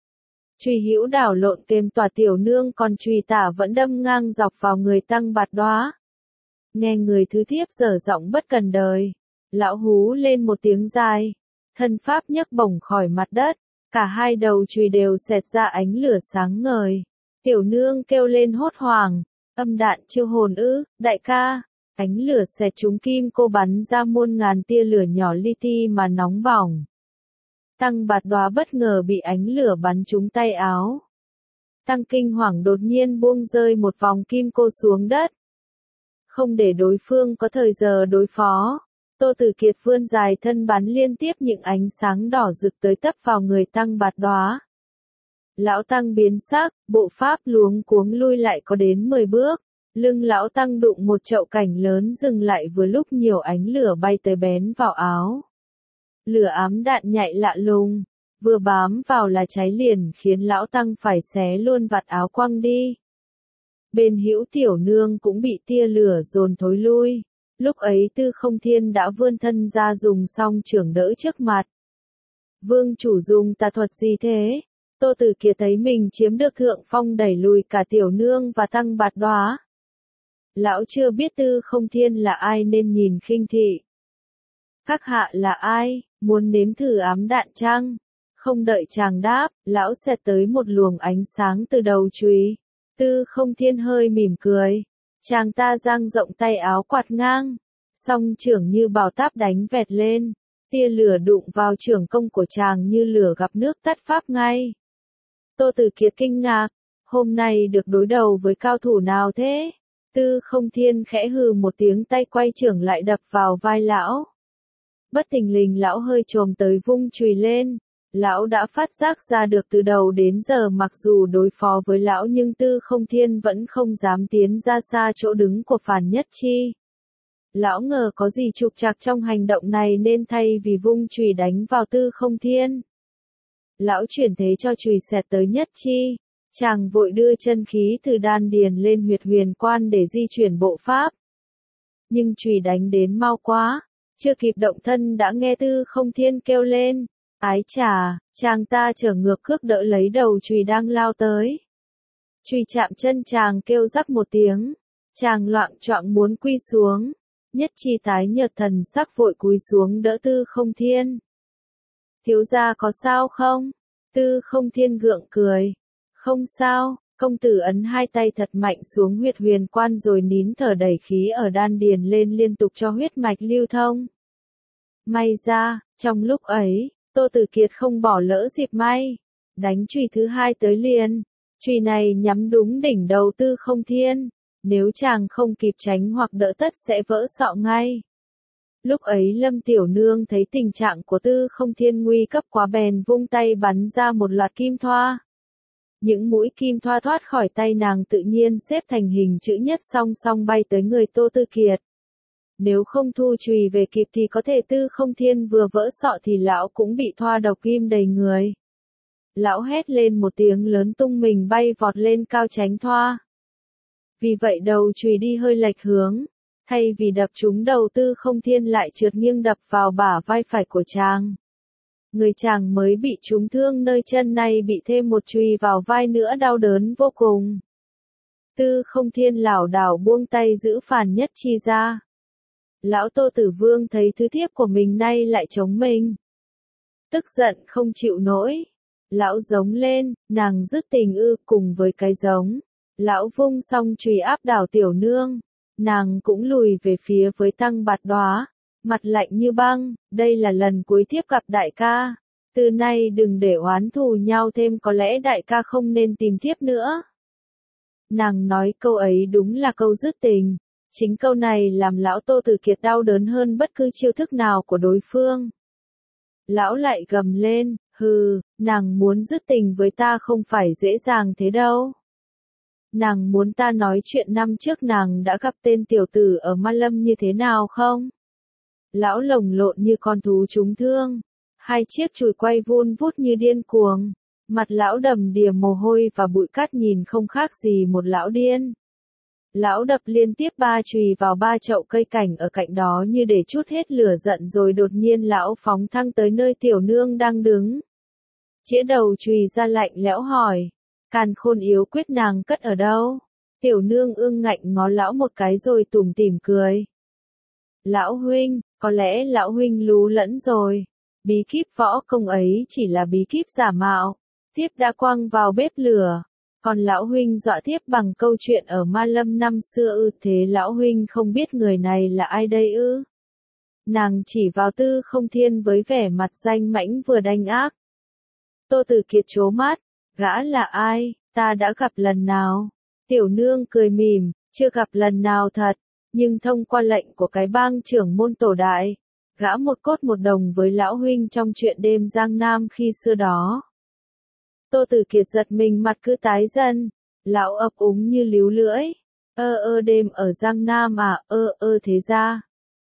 Chùy hữu đảo lộn kềm tỏa tiểu nương còn chùy tả vẫn đâm ngang dọc vào người Tăng Bạt Đóa. Nghe người thứ thiếp dở giọng bất cần đời. Lão hú lên một tiếng dài. Thân pháp nhấc bổng khỏi mặt đất. Cả hai đầu chùy đều xẹt ra ánh lửa sáng ngời. Tiểu nương kêu lên hốt hoảng. Âm đạn chiêu hồn ư, đại ca. Ánh lửa xẹt trúng kim cô bắn ra muôn ngàn tia lửa nhỏ li ti mà nóng bỏng. Tăng Bạt Đóa bất ngờ bị ánh lửa bắn trúng tay áo. Tăng kinh hoàng đột nhiên buông rơi một vòng kim cô xuống đất. Không để đối phương có thời giờ đối phó, Tô Tử Kiệt vươn dài thân bắn liên tiếp những ánh sáng đỏ rực tới tấp vào người Tăng Bạt Đóa. Lão Tăng biến sắc, bộ pháp luống cuống lui lại có đến mười bước. Lưng lão Tăng đụng một chậu cảnh lớn dừng lại vừa lúc nhiều ánh lửa bay tới bén vào áo. Lửa ám đạn nhạy lạ lùng, vừa bám vào là cháy liền khiến lão Tăng phải xé luôn vạt áo quăng đi. Bên hữu tiểu nương cũng bị tia lửa dồn thối lui. Lúc ấy Tư Không Thiên đã vươn thân ra dùng song chưởng đỡ trước mặt. Vương chủ dùng tà thuật gì thế? Tô Tử Kiệt thấy mình chiếm được thượng phong đẩy lùi cả tiểu nương và Tăng Bạt Đóa. Lão chưa biết Tư Không Thiên là ai nên nhìn khinh thị. Các hạ là ai, muốn nếm thử ám đạn chăng? Không đợi chàng đáp, lão xẹt tới một luồng ánh sáng từ đầu chùy. Tư Không Thiên hơi mỉm cười. Chàng ta dang rộng tay áo quạt ngang. Song chưởng như bảo táp đánh vẹt lên. Tia lửa đụng vào chưởng công của chàng như lửa gặp nước tắt pháp ngay. Tô Tử Kiệt kinh ngạc. Hôm nay được đối đầu với cao thủ nào thế? Tư Không Thiên khẽ hừ một tiếng, tay quay chưởng lại đập vào vai lão. Bất thình lình lão hơi chồm tới vung chùy lên. Lão đã phát giác ra được từ đầu đến giờ mặc dù đối phó với lão nhưng Tư Không Thiên vẫn không dám tiến ra xa chỗ đứng của Phàn Nhất Chi. Lão ngờ có gì trục trặc trong hành động này nên thay vì vung chùy đánh vào Tư Không Thiên, lão chuyển thế cho chùy xẹt tới Nhất Chi. Chàng vội đưa chân khí từ đan điền lên huyệt huyền quan để di chuyển bộ pháp. Nhưng chùy đánh đến mau quá, chưa kịp động thân đã nghe Tư Không Thiên kêu lên. Ái chà, chàng ta trở ngược cước đỡ lấy đầu chùy đang lao tới. Chùy chạm chân chàng kêu rắc một tiếng. Chàng loạng choạng muốn quy xuống. Nhất Chi tái nhợt thần sắc vội cúi xuống đỡ Tư Không Thiên. Thiếu gia có sao không? Tư Không Thiên gượng cười. Không sao, công tử ấn hai tay thật mạnh xuống huyệt huyền quan rồi nín thở đẩy khí ở đan điền lên liên tục cho huyết mạch lưu thông. May ra, trong lúc ấy, Tô Tử Kiệt không bỏ lỡ dịp may. Đánh chùy thứ hai tới liền. Chùy này nhắm đúng đỉnh đầu Tư Không Thiên. Nếu chàng không kịp tránh hoặc đỡ tất sẽ vỡ sọ ngay. Lúc ấy Lâm Tiểu Nương thấy tình trạng của Tư Không Thiên nguy cấp quá bèn vung tay bắn ra một loạt kim thoa. Những mũi kim thoa thoát khỏi tay nàng tự nhiên xếp thành hình chữ nhất song song bay tới người Tô Tử Kiệt. Nếu không thu chùy về kịp thì có thể Tư Không Thiên vừa vỡ sọ thì lão cũng bị thoa độc kim đầy người. Lão hét lên một tiếng lớn tung mình bay vọt lên cao tránh thoa. Vì vậy đầu chùy đi hơi lệch hướng, thay vì đập trúng đầu Tư Không Thiên lại trượt nghiêng đập vào bả vai phải của chàng. Người chàng mới bị trúng thương nơi chân này bị thêm một chùy vào vai nữa đau đớn vô cùng. Tư Không Thiên lảo đảo buông tay giữ Phàn Nhất Chi ra. Lão Tô Tử Vương thấy thứ thiếp của mình nay lại chống mình. Tức giận không chịu nổi. Lão giống lên, nàng dứt tình ư, cùng với cái giống. Lão vung xong chùy áp đảo tiểu nương. Nàng cũng lùi về phía với Tăng Bạt Đóa. Mặt lạnh như băng, đây là lần cuối tiếp gặp đại ca. Từ nay đừng để oán thù nhau thêm, có lẽ đại ca không nên tìm tiếp nữa. Nàng nói câu ấy đúng là câu dứt tình. Chính câu này làm lão Tô Tử Kiệt đau đớn hơn bất cứ chiêu thức nào của đối phương. Lão lại gầm lên, hừ, nàng muốn dứt tình với ta không phải dễ dàng thế đâu. Nàng muốn ta nói chuyện năm trước nàng đã gặp tên tiểu tử ở Ma Lâm như thế nào không? Lão lồng lộn như con thú trúng thương. Hai chiếc chùi quay vun vút như điên cuồng. Mặt lão đầm đìa mồ hôi và bụi cát nhìn không khác gì một lão điên. Lão đập liên tiếp ba chùy vào ba chậu cây cảnh ở cạnh đó như để trút hết lửa giận rồi đột nhiên lão phóng thăng tới nơi tiểu nương đang đứng. Chĩa đầu chùy ra lạnh lẽo hỏi. Càn khôn yếu quyết nàng cất ở đâu? Tiểu nương ương ngạnh ngó lão một cái rồi tủm tỉm cười. Lão huynh, có lẽ lão huynh lú lẫn rồi. Bí kíp võ công ấy chỉ là bí kíp giả mạo. Thiếp đã quăng vào bếp lửa. Còn lão huynh dọa thiếp bằng câu chuyện ở Ma Lâm năm xưa ư, thế lão huynh không biết người này là ai đây ư? Nàng chỉ vào Tư Không Thiên với vẻ mặt danh mãnh vừa đanh ác. Tô Tử Kiệt trố mắt, gã là ai, ta đã gặp lần nào? Tiểu nương cười mỉm, chưa gặp lần nào thật, nhưng thông qua lệnh của cái bang trưởng môn tổ đại, gã một cốt một đồng với lão huynh trong chuyện đêm Giang Nam khi xưa đó. Tô Tử Kiệt giật mình mặt cứ tái dần, lão ấp úng như líu lưỡi, ơ ơ đêm ở Giang Nam à, ơ ơ thế ra.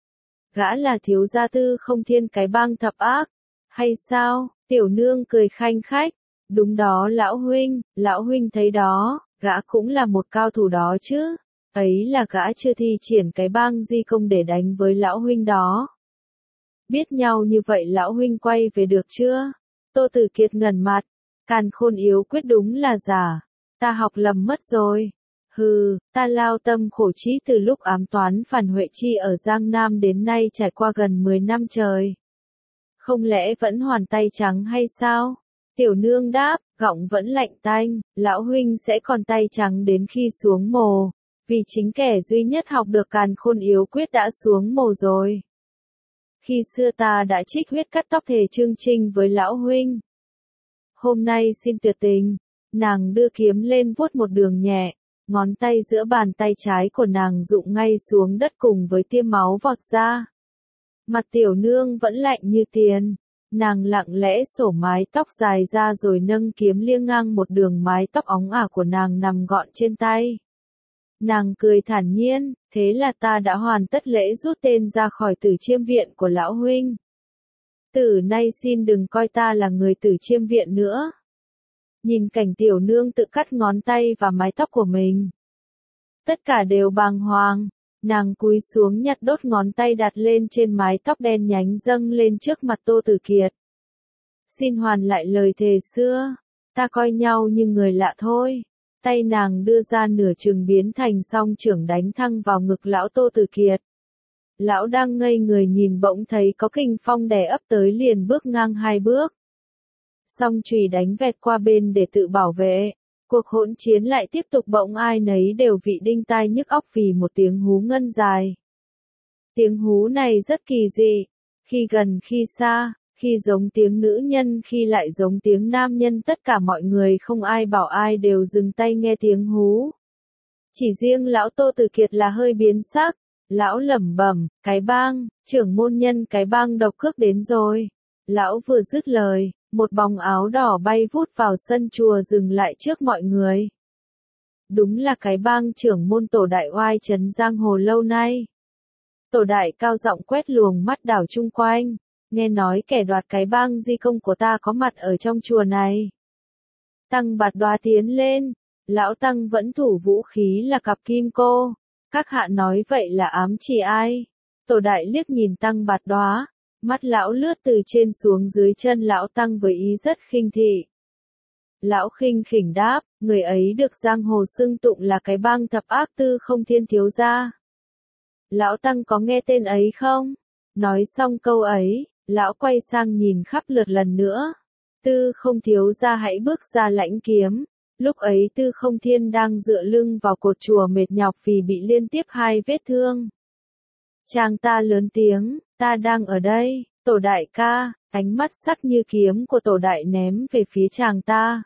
Gã là thiếu gia Tư Không Thiên cái bang thập ác, hay sao? Tiểu nương cười khanh khách, đúng đó lão huynh, lão huynh thấy đó, gã cũng là một cao thủ đó chứ. Ấy là gã chưa thi triển cái bang di công để đánh với lão huynh đó. Biết nhau như vậy lão huynh quay về được chưa? Tô Tử Kiệt ngẩn mặt, Càn Khôn yếu quyết đúng là giả, ta học lầm mất rồi. Hừ, ta lao tâm khổ trí từ lúc ám toán Phản Huệ Chi ở Giang Nam đến nay trải qua gần mười năm trời. Không lẽ vẫn hoàn tay trắng hay sao? Tiểu nương đáp, giọng vẫn lạnh tanh, lão huynh sẽ còn tay trắng đến khi xuống mồ, vì chính kẻ duy nhất học được Càn Khôn yếu quyết đã xuống mồ rồi. Khi xưa ta đã trích huyết cắt tóc thề chương trinh với lão huynh. Hôm nay xin tuyệt tình, nàng đưa kiếm lên vuốt một đường nhẹ, ngón tay giữa bàn tay trái của nàng rụng ngay xuống đất cùng với tia máu vọt ra. Mặt tiểu nương vẫn lạnh như tiền, nàng lặng lẽ xổ mái tóc dài ra rồi nâng kiếm liêng ngang một đường mái tóc óng ả của nàng nằm gọn trên tay. Nàng cười thản nhiên, thế là ta đã hoàn tất lễ rút tên ra khỏi Tử Chiêm viện của lão huynh. Từ nay xin đừng coi ta là người Tử Chiêm viện nữa. Nhìn cảnh tiểu nương tự cắt ngón tay và mái tóc của mình. Tất cả đều bàng hoàng, nàng cúi xuống nhặt đốt ngón tay đặt lên trên mái tóc đen nhánh dâng lên trước mặt Tô Tử Kiệt. Xin hoàn lại lời thề xưa, ta coi nhau như người lạ thôi. Tay nàng đưa ra nửa chừng biến thành song chưởng đánh thăng vào ngực lão Tô Tử Kiệt. Lão đang ngây người nhìn bỗng thấy có kình phong đè ấp tới liền bước ngang hai bước. Song chùy đánh vẹt qua bên để tự bảo vệ. Cuộc hỗn chiến lại tiếp tục, bỗng ai nấy đều vị đinh tai nhức óc vì một tiếng hú ngân dài. Tiếng hú này rất kỳ dị, khi gần khi xa, khi giống tiếng nữ nhân khi lại giống tiếng nam nhân, tất cả mọi người không ai bảo ai đều dừng tay nghe tiếng hú. Chỉ riêng lão Tô Tử Kiệt là hơi biến sắc, lão lẩm bẩm, cái bang, trưởng môn nhân cái bang độc cước đến rồi. Lão vừa dứt lời, một bóng áo đỏ bay vút vào sân chùa dừng lại trước mọi người. Đúng là cái bang trưởng môn Tổ Đại oai trấn giang hồ lâu nay. Tổ Đại cao giọng quét luồng mắt đảo chung quanh, nghe nói kẻ đoạt cái bang di công của ta có mặt ở trong chùa này. Tăng Bạt Đoá tiến lên, lão Tăng vẫn thủ vũ khí là cặp kim cô, các hạ nói vậy là ám chỉ ai? Tổ Đại liếc nhìn Tăng Bạt Đoá, mắt lão lướt từ trên xuống dưới chân lão Tăng với ý rất khinh thị. Lão khinh khỉnh đáp, người ấy được giang hồ xưng tụng là cái bang thập ác Tư Không Thiên thiếu gia. Lão Tăng có nghe tên ấy không? Nói xong câu ấy, lão quay sang nhìn khắp lượt lần nữa. Tư Không thiếu gia hãy bước ra lãnh kiếm. Lúc ấy Tư Không Thiên đang dựa lưng vào cột chùa mệt nhọc vì bị liên tiếp hai vết thương. Chàng ta lớn tiếng, ta đang ở đây, Tổ Đại ca, ánh mắt sắc như kiếm của Tổ Đại ném về phía chàng ta.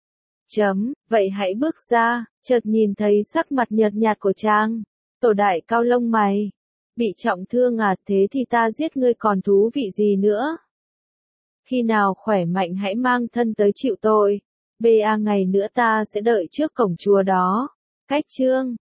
Chấm, vậy hãy bước ra, chợt nhìn thấy sắc mặt nhợt nhạt của chàng. Tổ Đại cao lông mày, bị trọng thương à, thế thì ta giết ngươi còn thú vị gì nữa? Khi nào khỏe mạnh hãy mang thân tới chịu tội. Ba ngày nữa ta sẽ đợi trước cổng chùa đó. Cách chương